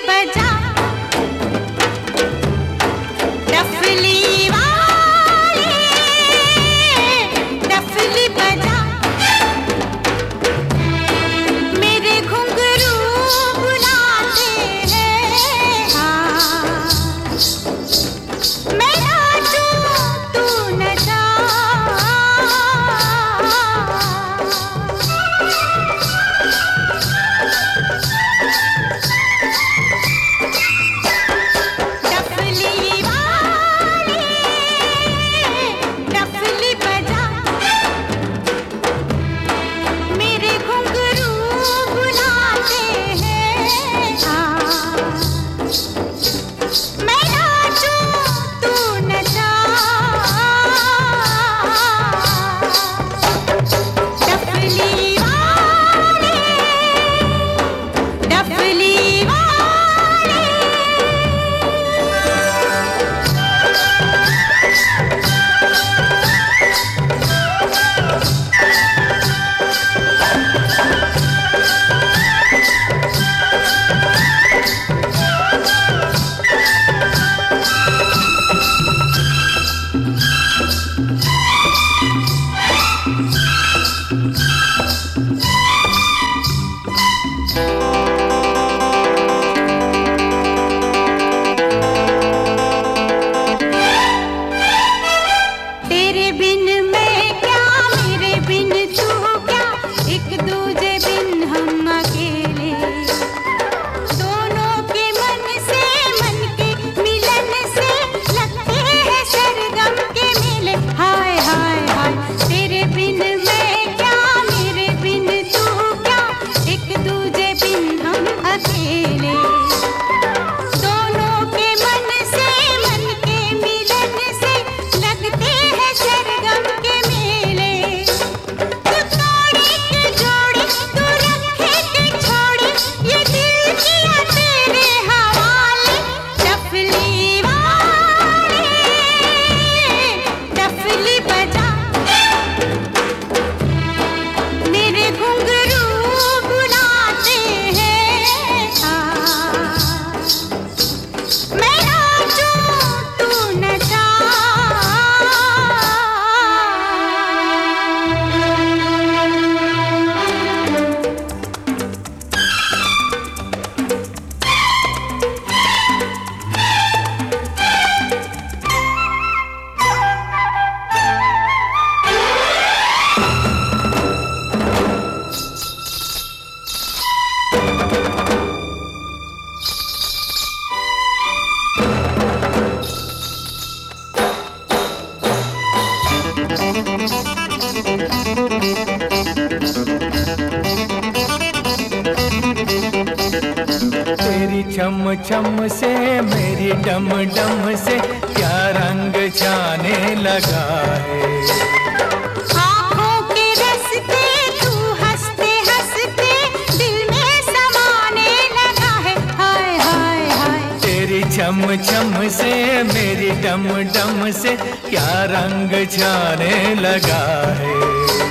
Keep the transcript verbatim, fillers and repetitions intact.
बजा, डफली वाले डफली बजा, मेरे घुंघरू बुलाते हैं। हाँ, मैं नाचूं तू नचा, तेरी छम छम से मेरी डम डम से क्या रंग जाने लगा है। आँखों के रस्ते तू हंसते हंसते दिल में समाने लगा है। हाय हाय हाय, तेरी छम छम से मेरी डम डम से क्या रंग जाने लगा है।